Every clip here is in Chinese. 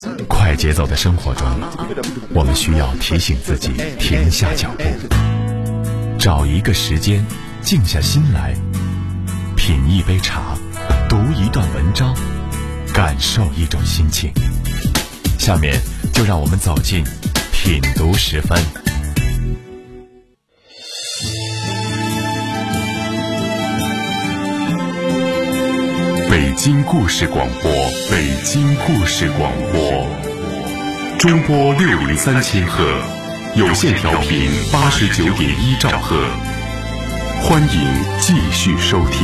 快节奏的生活中，我们需要提醒自己停下脚步，找一个时间静下心来，品一杯茶，读一段文章，感受一种心情。下面就让我们走进品读10分。北京故事广播，北京故事广播，中波603千赫，有线调频89.1兆赫，欢迎继续收听。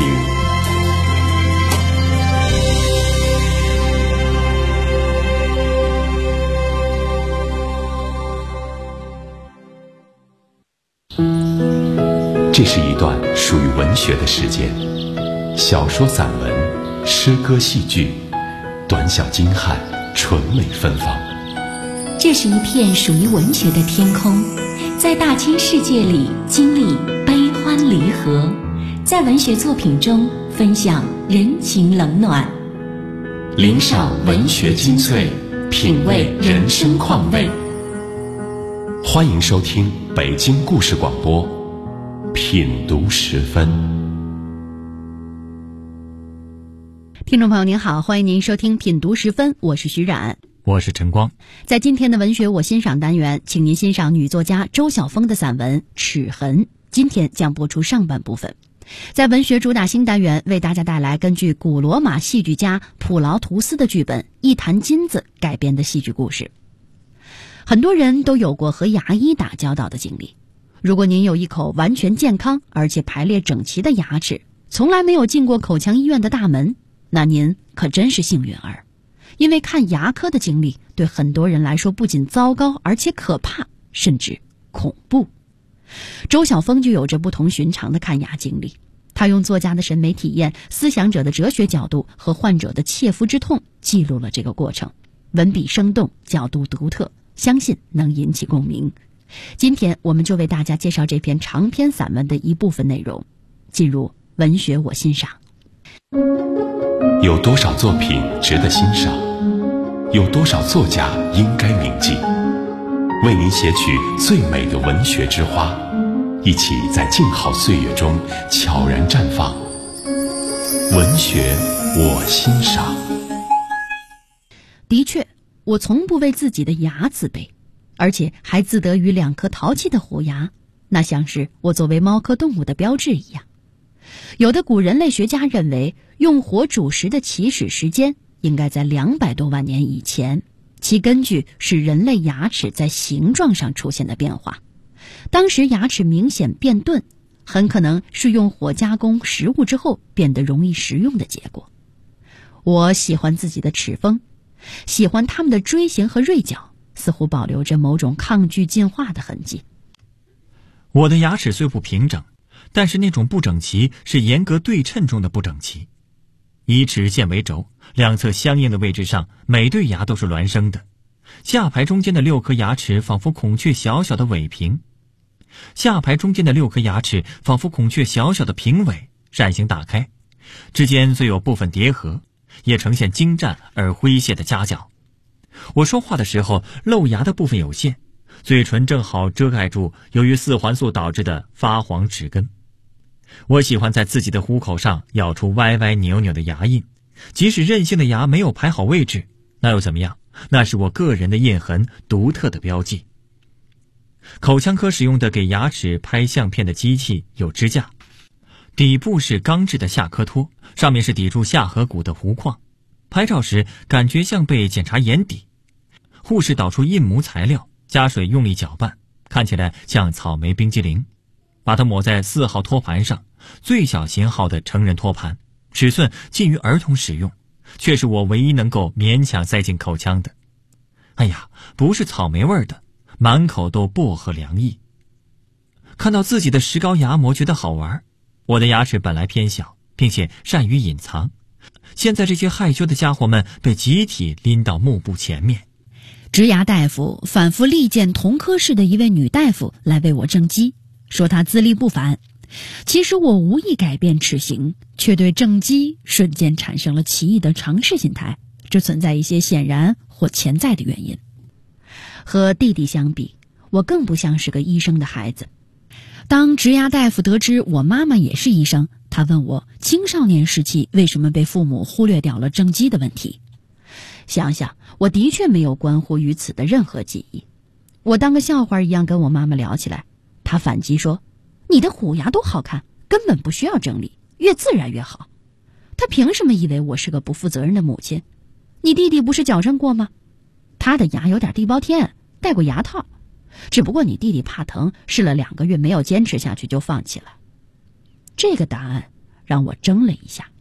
这是一段属于文学的时间，小说、散文、诗歌、戏剧，短小精悍，纯美芬芳。 这是一片属于文学的天空，在大千世界里经历悲欢离合，在文学作品中分享人情冷暖， 领赏文学精粹，品味人生况味。欢迎收听北京故事广播，品读10分。 听众朋友您好，欢迎您收听品读10分，我是徐冉， 我是陈光。在今天的文学我欣赏单元，请您欣赏女作家周晓峰的散文《齿痕》，今天将播出上半部分。在文学主打新单元，为大家带来根据古罗马戏剧家普劳图斯的剧本《一坛金子》改编的戏剧故事。很多人都有过和牙医打交道的经历，如果您有一口完全健康而且排列整齐的牙齿，从来没有进过口腔医院的大门，那您可真是幸运儿，因为看牙科的经历对很多人来说不仅糟糕，而且可怕，甚至恐怖。周晓峰就有着不同寻常的看牙经历，他用作家的审美体验、思想者的哲学角度和患者的切肤之痛记录了这个过程，文笔生动，角度独特，相信能引起共鸣。今天我们就为大家介绍这篇长篇散文的一部分内容，进入文学我欣赏。 有多少作品值得欣赏？有多少作家应该铭记？为您写取最美的文学之花，一起在静好岁月中悄然绽放。文学我欣赏。 的确，我从不为自己的牙自卑，而且还自得于2颗淘气的虎牙，那像是我作为猫科动物的标志一样。有的古人类学家认为，用火煮食的起始时间应该在200多万年以前，其根据是人类牙齿在形状上出现的变化。当时牙齿明显变钝，很可能是用火加工食物之后变得容易食用的结果。我喜欢自己的齿峰，喜欢它们的锥形和锐角，似乎保留着某种抗拒进化的痕迹。 我的牙齿虽不平整，但是那种不整齐是严格对称中的不整齐。以齿线为轴，两侧相应的位置上，每对牙都是孪生的。下排中间的6颗牙齿仿佛孔雀小小的尾屏，下排中间的6颗牙齿仿佛孔雀小小的平尾，扇形打开，之间虽有部分叠合，也呈现精湛而诙谐的夹角。我说话的时候，露牙的部分有限，嘴唇正好遮盖住由于4环素导致的发黄齿根。我喜欢在自己的虎口上咬出歪歪扭扭的牙印，即使韧性的牙没有排好位置，那又怎么样？那是我个人的印痕，独特的标记。口腔科使用的给牙齿拍相片的机器有支架，底部是钢制的下颌托，上面是抵住下颌骨的弧框。拍照时感觉像被检查眼底。护士导出印模材料，加水用力搅拌，看起来像草莓冰激凌。把它抹在4号托盘上，最小型号的成人托盘，尺寸近于儿童使用，却是我唯一能够勉强塞进口腔的。哎呀，不是草莓味的，满口都薄荷凉意。看到自己的石膏牙模觉得好玩。我的牙齿本来偏小，并且善于隐藏，现在这些害羞的家伙们被集体拎到幕布前面。 植牙大夫反复力荐同科室的一位女大夫来为我正畸，说她资历不凡。其实我无意改变齿形，却对正畸瞬间产生了奇异的尝试心态，这存在一些显然或潜在的原因。和弟弟相比，我更不像是个医生的孩子。当植牙大夫得知我妈妈也是医生，他问我青少年时期为什么被父母忽略掉了正畸的问题。想想，我的确没有关乎于此的任何记忆。我当个笑话一样跟我妈妈聊起来，她反击说：“你的虎牙多好看，根本不需要整理，越自然越好。”她凭什么以为我是个不负责任的母亲？你弟弟不是矫正过吗？他的牙有点地包天，戴过牙套。只不过你弟弟怕疼，试了2个月没有坚持下去就放弃了。这个答案让我怔了一下。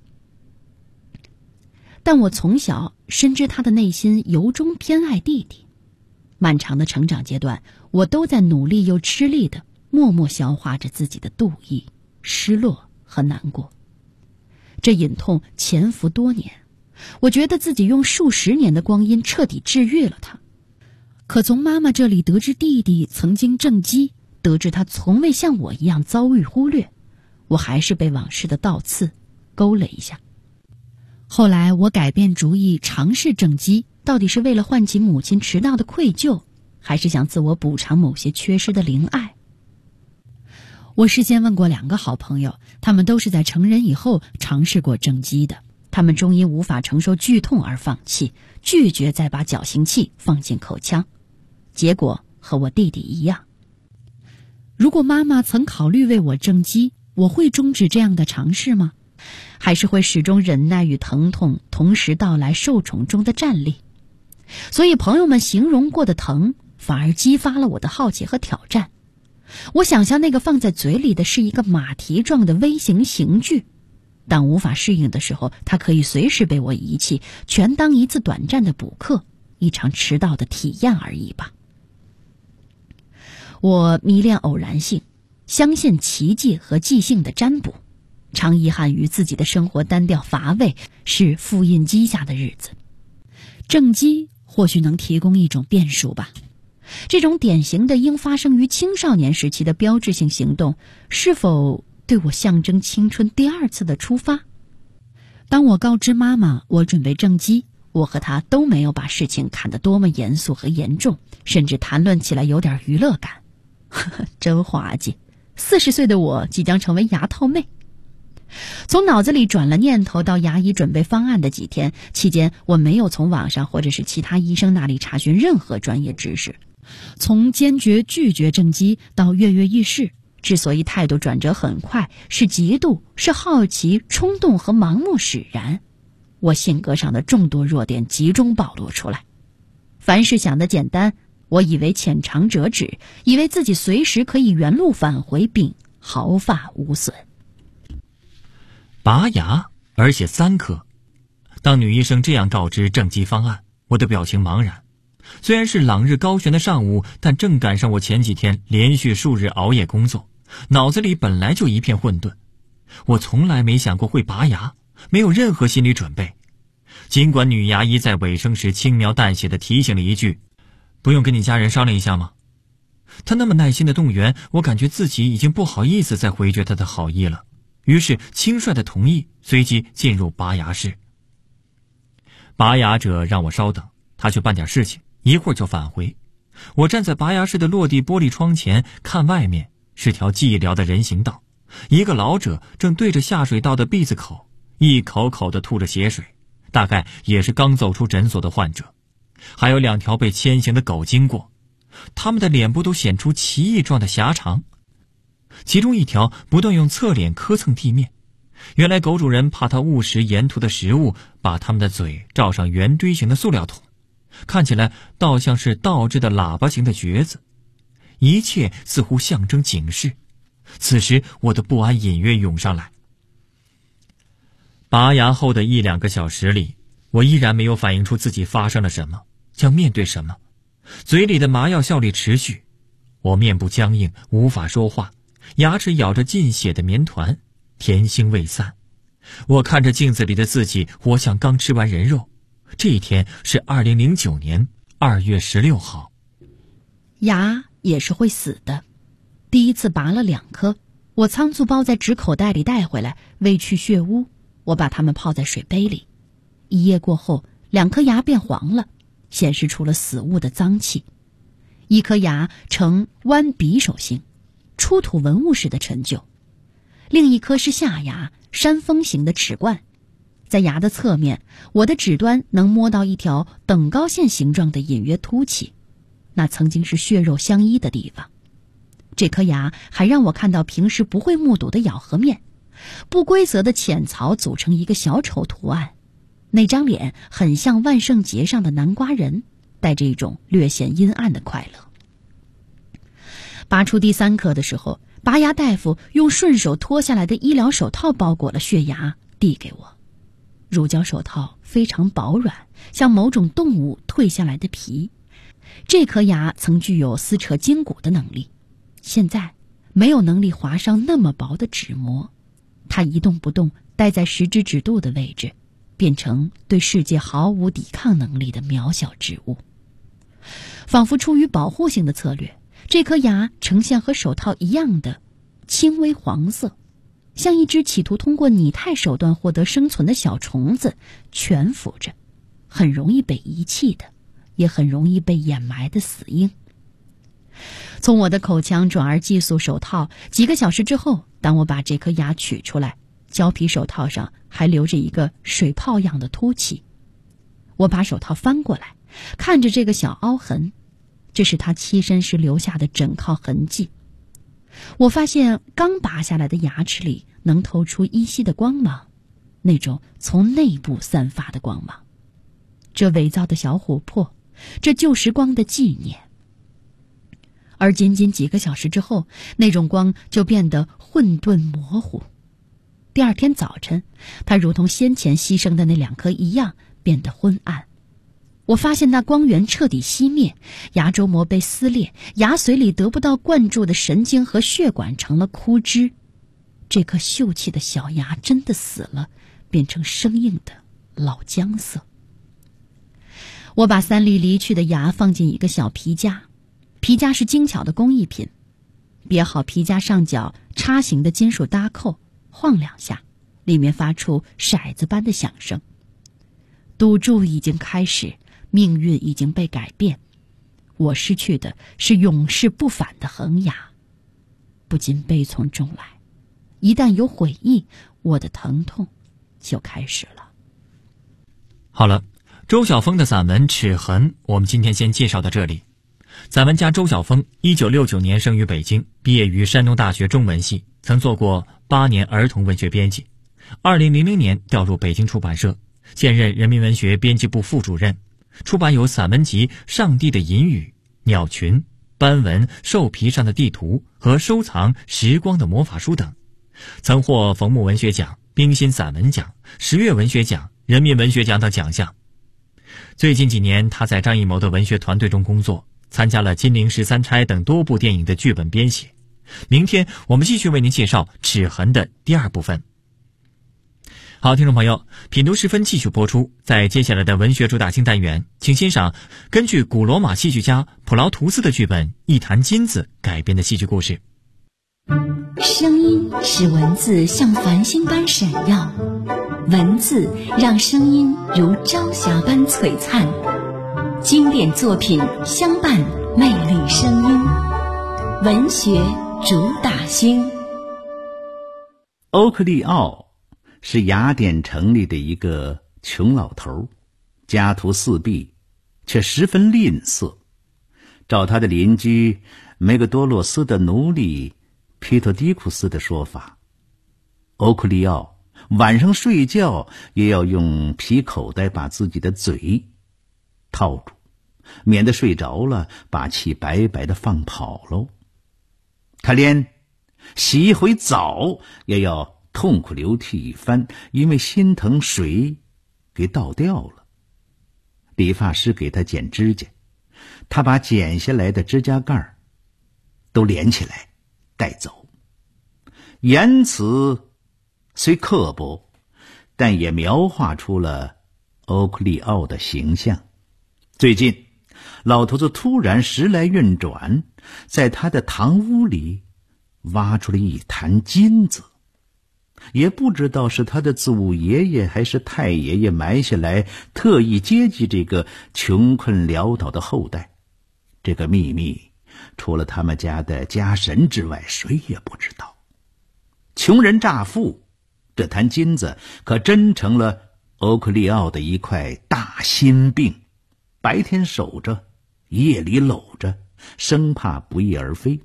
但我从小深知他的内心由衷偏爱弟弟。漫长的成长阶段，我都在努力又吃力地默默消化着自己的妒意、失落和难过。这隐痛潜伏多年，我觉得自己用数十年的光阴彻底治愈了他。可从妈妈这里得知弟弟曾经正畸，得知他从未像我一样遭遇忽略，我还是被往事的倒刺勾了一下。后来我改变主意尝试正畸，到底是为了唤起母亲迟到的愧疚，还是想自我补偿某些缺失的怜爱？我事先问过2个好朋友，他们都是在成人以后尝试过正畸的。他们终因无法承受剧痛而放弃，拒绝再把矫形器放进口腔。结果和我弟弟一样。如果妈妈曾考虑为我正畸，我会终止这样的尝试吗？还是会始终忍耐与疼痛同时到来受宠中的站立？所以朋友们形容过的疼，反而激发了我的好奇和挑战。我想象那个放在嘴里的是一个马蹄状的微型刑具，但无法适应的时候，它可以随时被我遗弃，全当一次短暂的补课，一场迟到的体验而已吧。我迷恋偶然性，相信奇迹和即兴的占卜，常遗憾于自己的生活单调乏味，是复印机下的日子。正畸或许能提供一种变数吧。这种典型的应发生于青少年时期的标志性行动，是否对我象征青春第2次的出发？当我告知妈妈我准备正畸，我和她都没有把事情看得多么严肃和严重，甚至谈论起来有点娱乐感。真滑稽，40岁的我即将成为牙套妹。从脑子里转了念头到牙医准备方案的几天期间，我没有从网上或者是其他医生那里查询任何专业知识。从坚决拒绝正畸到跃跃欲试，之所以态度转折很快，是嫉妒，是好奇、冲动和盲目使然。我性格上的众多弱点集中暴露出来。凡事想得简单，我以为浅尝辄止，以为自己随时可以原路返回并毫发无损。 拔牙，而且3颗。当女医生这样告知正畸方案，我的表情茫然。虽然是朗日高悬的上午，但正赶上我前几天连续数日熬夜工作，脑子里本来就一片混沌。我从来没想过会拔牙，没有任何心理准备。尽管女牙医在尾声时轻描淡写地提醒了一句：“不用跟你家人商量一下吗？”她那么耐心的动员，我感觉自己已经不好意思再回绝她的好意了。于是轻率的同意，随即进入拔牙室。拔牙者让我稍等，他去办点事情，一会儿就返回。我站在拔牙室的落地玻璃窗前，看外面是条寂寥的人行道，一个老者正对着下水道的篦子口一口口地吐着血水，大概也是刚走出诊所的患者。还有2条被牵行的狗经过，它们的脸部都显出奇异状的狭长，其中1条不断用侧脸磕蹭地面。原来狗主人怕它误食沿途的食物，把它们的嘴罩上圆锥形的塑料桶，看起来倒像是倒置的喇叭形的橛子。一切似乎象征警示。此时我的不安隐约涌上来。拔牙后的1-2个小时里，我依然没有反映出自己发生了什么，要面对什么。嘴里的麻药效力持续，我面部僵硬，无法说话，牙齿咬着进血的棉团，甜腥未散。我看着镜子里的自己，活像刚吃完人肉。这一天是2009年2月16号。 牙也是会死的。第1次拔了2颗，我仓促包在纸口袋里带回来，为去血污，我把它们泡在水杯里。1夜过后，2颗牙变黄了， 显示出了死物的脏气。一颗牙呈弯匕首形，出土文物时的陈旧；另一颗是下牙，山峰形的齿冠。在牙的侧面，我的指端能摸到一条等高线形状的隐约凸起，那曾经是血肉相依的地方。这颗牙还让我看到平时不会目睹的咬合面，不规则的浅槽组成一个小丑图案，那张脸很像万圣节上的南瓜人，带着一种略显阴暗的快乐。拔出第3颗的时候，拔牙大夫用顺手脱下来的医疗手套包裹了血牙，递给我。乳胶手套非常薄软，像某种动物蜕下来的皮。这颗牙曾具有撕扯筋骨的能力，现在没有能力划上那么薄的纸膜。它一动不动，待在食指指肚的位置，变成对世界毫无抵抗能力的渺小植物。仿佛出于保护性的策略，这颗牙呈现和手套一样的轻微黄色，像一只企图通过拟态手段获得生存的小虫子，蜷伏着，很容易被遗弃的，也很容易被掩埋的死婴。从我的口腔转而寄宿手套，几个小时之后，当我把这颗牙取出来，胶皮手套上还留着一个水泡样的凸起。我把手套翻过来，看着这个小凹痕，这是他栖身时留下的枕靠痕迹。我发现刚拔下来的牙齿里能透出依稀的光芒，那种从内部散发的光芒。这伪造的小琥珀，这旧时光的纪念。而仅仅几个小时之后，那种光就变得混沌模糊。第二天早晨，它如同先前牺牲的那2颗一样，变得昏暗。我发现那光源彻底熄灭，牙周膜被撕裂，牙髓里得不到灌注的神经和血管成了枯枝。这颗秀气的小牙真的死了，变成生硬的老姜色。我把3粒离去的牙放进一个小皮夹，皮夹是精巧的工艺品，别好皮夹上角叉形的金属搭扣，晃2下，里面发出骰子般的响声。赌注已经开始，命运已经被改变，我失去的是永世不返的恒牙，不禁悲从中来。一旦有悔意，我的疼痛就开始了。 好了，周晓峰的散文《齿痕》我们今天先介绍到这里。散文家周晓峰1969年生于北京，毕业于山东大学中文系，曾做过8年儿童文学编辑。2000年调入北京出版社，现任人民文学编辑部副主任，出版有散文集《上帝的隐语》《鸟群》《斑纹兽皮上的地图》和收藏《时光的魔法书》等，曾获冯木文学奖、冰心散文奖、十月文学奖、人民文学奖等奖项。最近几年，他在张艺谋的文学团队中工作，参加了《金陵十三钗》等多部电影的剧本编写。明天我们继续为您介绍《齿痕》的第2部分。好，听众朋友，品读时分继续播出。在接下来的文学主打新单元，请欣赏根据古罗马戏剧家普劳图斯的剧本《一坛金子》改编的戏剧故事。 声音使文字像繁星般闪耀，文字让声音如朝霞般璀璨。经典作品相伴，魅力声音，文学主打星。 欧克利奥是雅典城里的一个穷老头，家徒4壁，却十分吝啬。照他的邻居梅格多洛斯的奴隶皮托迪库斯的说法，欧克利奥晚上睡觉也要用皮口袋把自己的嘴套住，免得睡着了把气白白的放跑喽。他连洗一回澡也要痛哭流涕一番，因为心疼水给倒掉了。理发师给他剪指甲，他把剪下来的指甲盖都连起来带走。言辞虽刻薄，但也描画出了欧克利奥的形象。最近老头子突然时来运转，在他的堂屋里挖出了一坛金子。 也不知道是他的祖爷爷还是太爷爷埋下来，特意接济这个穷困潦倒的后代。这个秘密除了他们家的家神之外，谁也不知道。穷人乍富，这坛金子可真成了欧克利奥的一块大心病，白天守着，夜里搂着，生怕不翼而飞。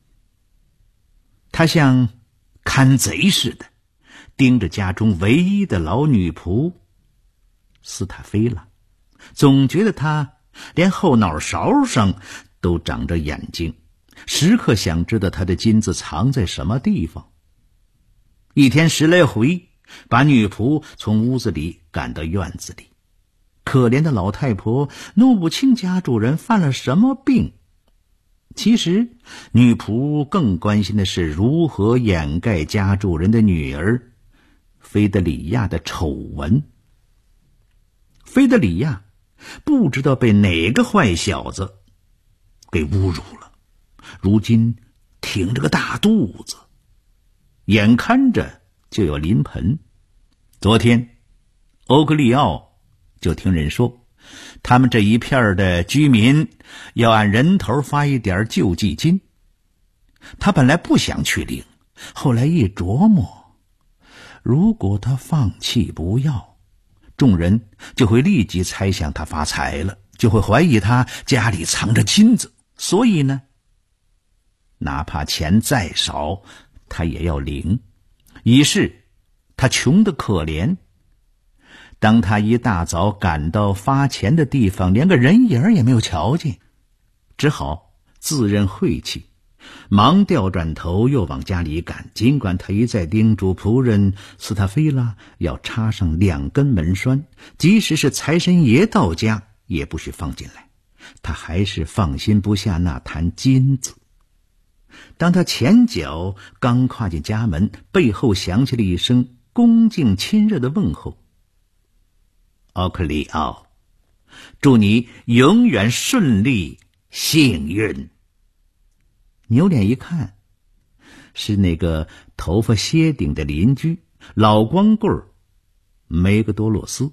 他像看贼似的盯着家中唯一的老女仆斯塔菲拉，总觉得她连后脑勺上都长着眼睛，时刻想知道她的金子藏在什么地方。一天10来回，把女仆从屋子里赶到院子里。可怜的老太婆弄不清家主人犯了什么病。其实女仆更关心的是如何掩盖家主人的女儿菲德里亚的丑闻。菲德里亚不知道被哪个坏小子给侮辱了，如今挺着个大肚子，眼看着就要临盆。昨天欧克利奥就听人说，他们这一片的居民要按人头发一点救济金。他本来不想去领，后来一琢磨，如果他放弃不要，众人就会立即猜想他发财了，就会怀疑他家里藏着金子。所以呢，哪怕钱再少，他也要领，以示他穷得可怜。当他一大早赶到发钱的地方，连个人影也没有瞧见，只好自认晦气，忙调转头又往家里赶。尽管他一再叮嘱仆人斯塔菲拉要插上2根门栓，即使是财神爷到家也不许放进来，他还是放心不下那坛金子。当他前脚刚跨进家门，背后响起了一声恭敬亲热的问候：奥克利奥，祝你永远顺利幸运。扭脸一看，是那个头发歇顶的邻居老光棍梅格多洛斯。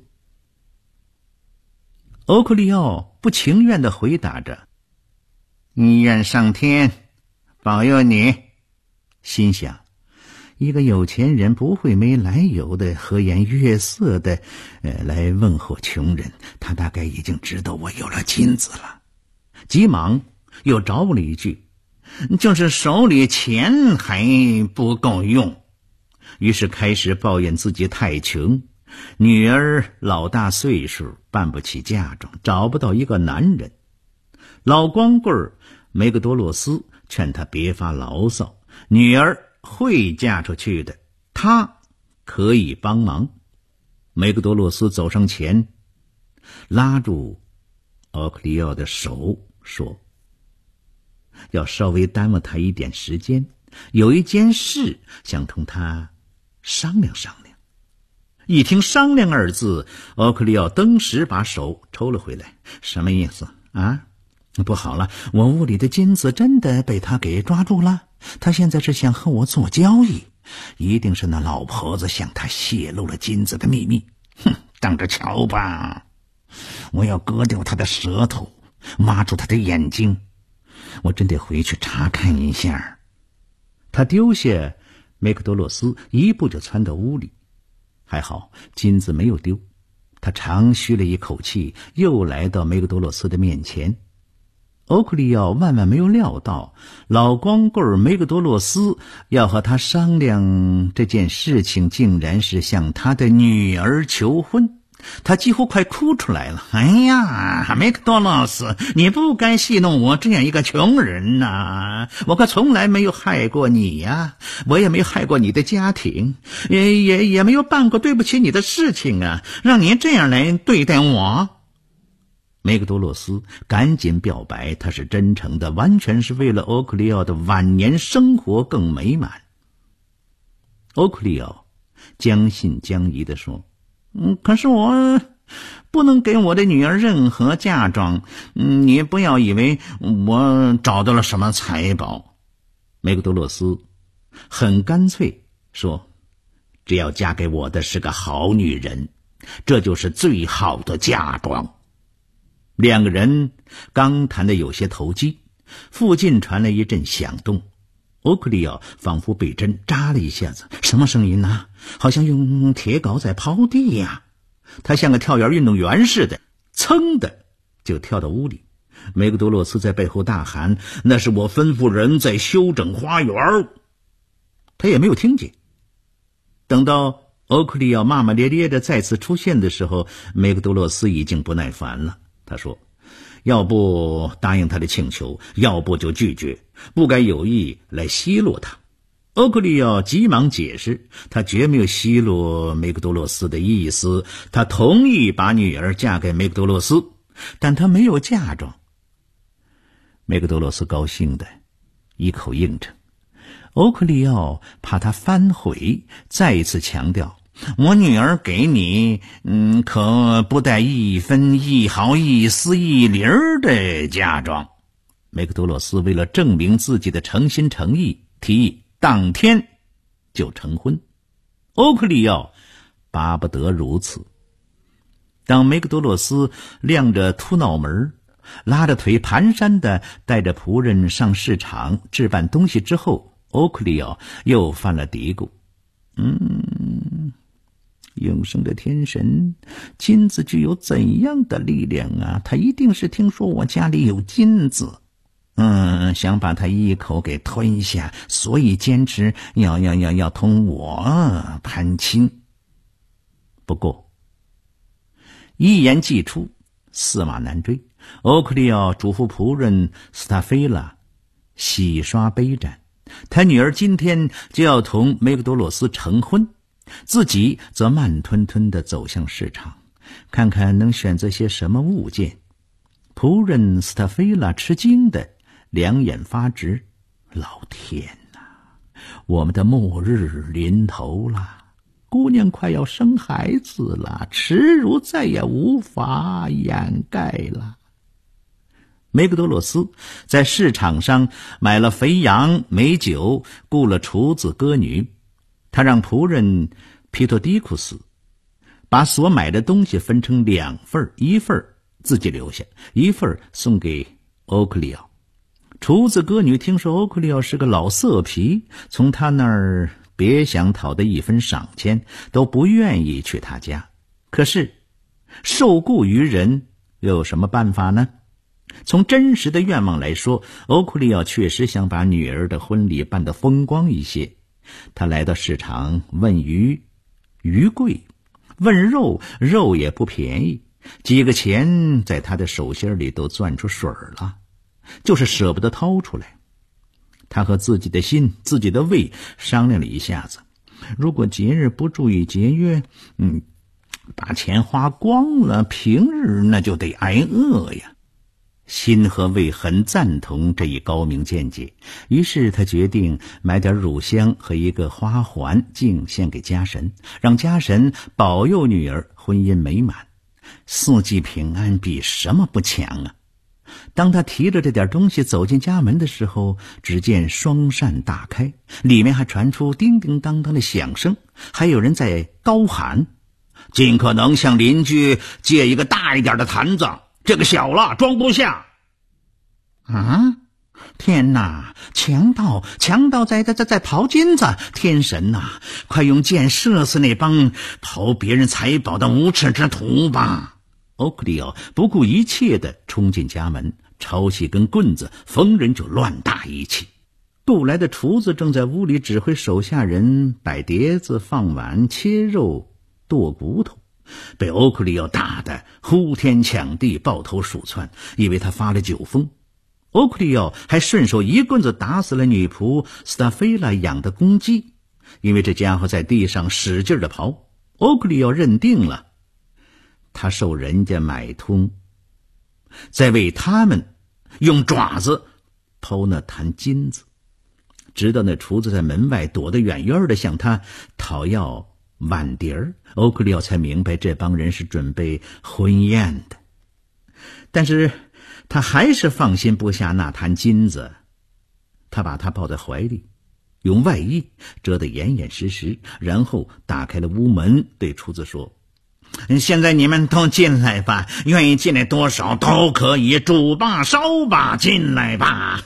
欧克利奥不情愿地回答着：愿上天保佑你。心想，一个有钱人不会没来由的和颜悦色的来问候穷人，他大概已经知道我有了金子了。急忙又找补了一句：就是手里钱还不够用。于是开始抱怨自己太穷，女儿老大岁数，办不起嫁妆，找不到一个男人。老光棍梅格多洛斯劝他别发牢骚，女儿会嫁出去的，他可以帮忙。梅格多洛斯走上前，拉住奥克利奥的手说：要稍微耽误他一点时间，有一件事想同他商量商量。一听商量二字，奥克利奥登时把手抽了回来。什么意思啊？不好了，我屋里的金子真的被他给抓住了，他现在是想和我做交易，一定是那老婆子向他泄露了金子的秘密。哼，等着瞧吧，我要割掉他的舌头，挖住他的眼睛，我真得回去查看一下。他丢下梅克多洛斯，一步就窜到屋里。还好金子没有丢，他长吁了一口气，又来到梅克多洛斯的面前。欧克利奥万万没有料到，老光棍梅格多洛斯要和他商量这件事情，竟然是向他的女儿求婚。他几乎快哭出来了。哎呀，梅克多洛斯，你不该戏弄我这样一个穷人呐！我可从来没有害过你呀，我也没有害过你的家庭，也没有办过对不起你的事情啊，让你这样来对待我。梅格多洛斯赶紧表白，他是真诚的，完全是为了欧克利奥的晚年生活更美满。欧克利奥将信将疑地说：可是我不能给我的女儿任何嫁妆，你不要以为我找到了什么财宝。梅格多洛斯很干脆说： 只要嫁给我的是个好女人，这就是最好的嫁妆。两个人刚谈得有些投机，附近传来一阵响动。欧克利奥仿佛被针扎了一下子，什么声音啊？好像用铁镐在刨地呀。他像个跳远运动员似的，噌的就跳到屋里。梅格多洛斯在背后大喊：“那是我吩咐人在修整花园。”他也没有听见。等到欧克利奥骂骂咧咧的再次出现的时候，梅格多洛斯已经不耐烦了。他说：“要不答应他的请求，要不就拒绝，不该有意来奚落他。”欧克利奥急忙解释，他绝没有奚落梅格多洛斯的意思，他同意把女儿嫁给梅格多洛斯，但他没有嫁妆。梅格多洛斯高兴的一口应承。欧克利奥怕他反悔，再一次强调：“我女儿给你，可不带一分一毫一丝一厘的嫁妆。”梅格多洛斯为了证明自己的诚心诚意，提议当天就成婚。欧克利奥巴不得如此。当梅格多洛斯亮着秃脑门，拉着腿蹒跚地带着仆人上市场置办东西之后，欧克利奥又犯了嘀咕：“永生的天神，金子具有怎样的力量啊？他一定是听说我家里有金子，想把它一口给吞下，所以坚持要同我攀亲。”不过一言既出，驷马难追。欧克利奥嘱咐仆人斯塔菲拉洗刷杯盏，他女儿今天就要同梅格多洛斯成婚，自己则慢吞吞地走向市场，看看能选择些什么物件。仆人斯塔菲拉吃惊的两眼发直：“老天哪，我们的末日临头了！姑娘快要生孩子了，耻辱再也无法掩盖了。”梅格多洛斯在市场上买了肥羊美酒，雇了厨子歌女。他让仆人皮托迪库斯把所买的东西分成2份，一份自己留下，一份送给欧克利奥。厨子歌女听说欧克利奥是个老色皮，从他那儿别想讨得一分赏钱，都不愿意去他家。可是受雇于人又有什么办法呢？从真实的愿望来说，欧克利奥确实想把女儿的婚礼办得风光一些。他来到市场问鱼，鱼贵；问肉，肉也不便宜。几个钱在他的手心里都攥出水了，就是舍不得掏出来。他和自己的心、自己的胃商量了一下子，如果节日不注意节约，把钱花光了，平日那就得挨饿呀。心和胃很赞同这一高明见解，于是他决定买点乳香和一个花环敬献给家神，让家神保佑女儿婚姻美满。四季平安比什么不强啊！当他提着这点东西走进家门的时候，只见双扇大开，里面还传出叮叮当当的响声，还有人在高喊：“尽可能向邻居借一个大一点的坛子，这个小了装不下。”天哪！强盗在刨金子！天神哪，快用箭射死那帮刨别人财宝的无耻之徒吧！欧克利奥不顾一切地冲进家门，抄起根棍子，逢人就乱打一气。雇来的厨子正在屋里指挥手下人摆碟子、放碗、切肉、剁骨头，被欧克利奥打得呼天抢地、抱头鼠窜，以为他发了酒疯。欧克利奥还顺手一棍子打死了女仆斯塔菲拉养的公鸡，因为这家伙在地上使劲地刨。欧克利奥认定了他受人家买通，在为他们用爪子剖那坛金子，直到那厨子在门外躲得远远的向他讨要碗碟儿，欧克利奥才明白这帮人是准备婚宴的。但是他还是放心不下那坛金子，他把它抱在怀里， 用外衣遮得严严实实，然后打开了屋门，对厨子说：“现在你们都进来吧，愿意进来多少都可以，煮吧烧吧，进来吧。”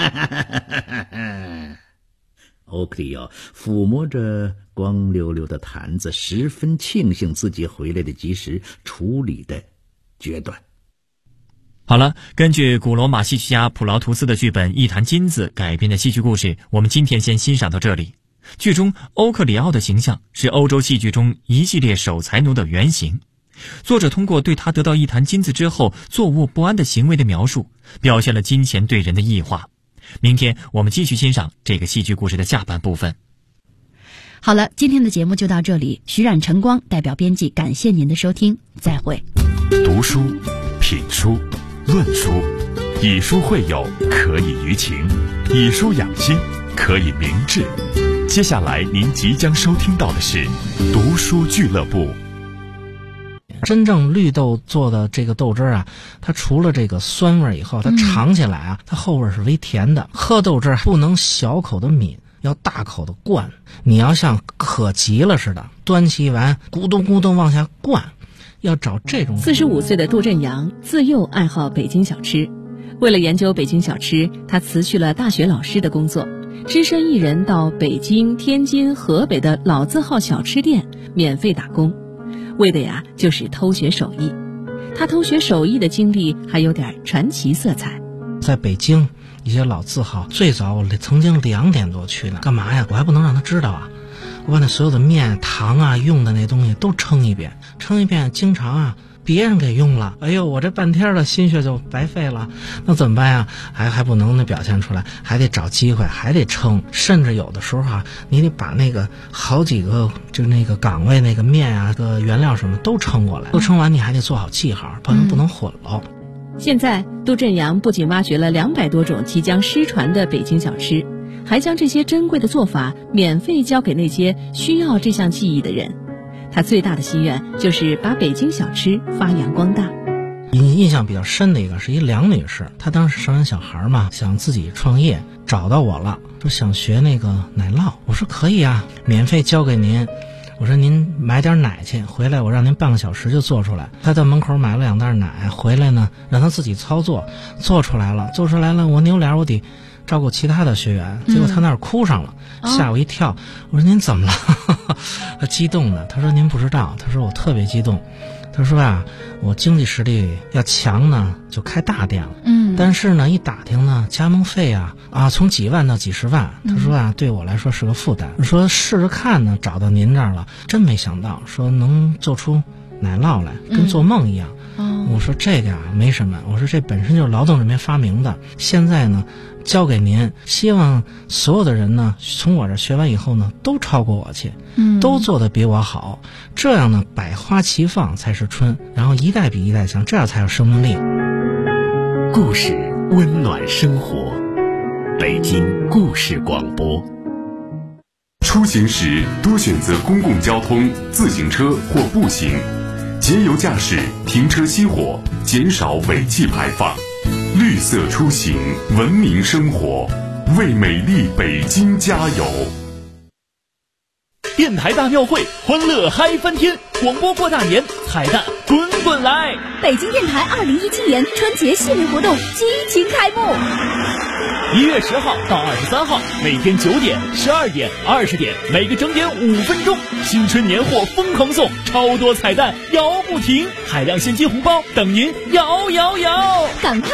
欧克里奥抚摸着光溜溜的坛子，十分庆幸自己回来的及时，处理的决断。 好了，根据古罗马戏剧家普劳图斯的剧本《一坛金子》改编的戏剧故事，我们今天先欣赏到这里。剧中欧克里奥的形象是欧洲戏剧中一系列守财奴的原型。作者通过对他得到一坛金子之后坐卧不安的行为的描述，表现了金钱对人的异化。明天我们继续欣赏这个戏剧故事的下半部分。 好了，今天的节目就到这里。徐冉、晨光代表编辑感谢您的收听，再会。 读书、品书、论书，以书会友，可以娱情；以书养心，可以明志。接下来您即将收听到的是读书俱乐部。 真正绿豆做的这个豆汁啊，它除了这个酸味以后，它尝起来啊，它后味是微甜的。喝豆汁不能小口的抿，要大口的灌。你要像渴急了似的，端起碗咕咚咕咚往下灌，要找这种。 45岁的杜振阳自幼爱好北京小吃，为了研究北京小吃，他辞去了大学老师的工作，只身一人到北京、天津、河北的老字号小吃店免费打工，为的呀就是偷学手艺。他偷学手艺的经历还有点传奇色彩。 在北京一些老字号，最早我曾经2点多去呢，干嘛呀？我还不能让他知道啊！我把那所有的面、糖啊、用的那东西都称一遍，经常啊别人给用了，哎呦，我这半天的心血就白费了。那怎么办呀？还不能表现出来，还得找机会，还得称。甚至有的时候啊，你得把那个好几个就那个岗位那个面啊、个原料什么都称过来，都称完你还得做好记号，不能混了。 现在杜振阳不仅挖掘了200多种即将失传的北京小吃，还将这些珍贵的做法免费教给那些需要这项技艺的人。他最大的心愿就是把北京小吃发扬光大。 印象比较深的一个是一梁女士，她当时生完小孩嘛，想自己创业，找到我了，说想学那个奶酪。我说可以啊，免费教给您。我说您买点奶去，回来我让您半个小时就做出来。他到门口买了2袋奶，回来呢让他自己操作，做出来了，我扭脸我得照顾其他的学员，结果他那儿哭上了，吓我一跳。我说您怎么了？他激动的，他说您不知道，他说我特别激动。他说啊，我经济实力要强呢，就开大店了。但是呢，一打听呢，加盟费啊从几万到几十万。他说啊，对我来说是个负担。说试着看呢，找到您这儿了，真没想到，说能做出奶酪来，跟做梦一样。我说这个啊没什么，我说这本身就是劳动人民发明的，现在呢交给您，希望所有的人呢从我这学完以后呢都超过我去，都做得比我好，这样呢百花齐放才是春，然后一代比一代强，这样才有生命力。 故事温暖生活，北京故事广播。 出行时多选择公共交通、自行车或步行，节油驾驶，停车熄火，减少尾气排放。绿色出行，文明生活，为美丽北京加油！ 电台大庙会，欢乐嗨翻天！广播过大年，彩蛋滚滚来！ 北京电台2017年春节系列活动激情开幕。 1月10号到23号，每天9点、12点、20点，每个整点5分钟，新春年货疯狂送，超多彩蛋摇不停，海量现金红包等您摇！赶快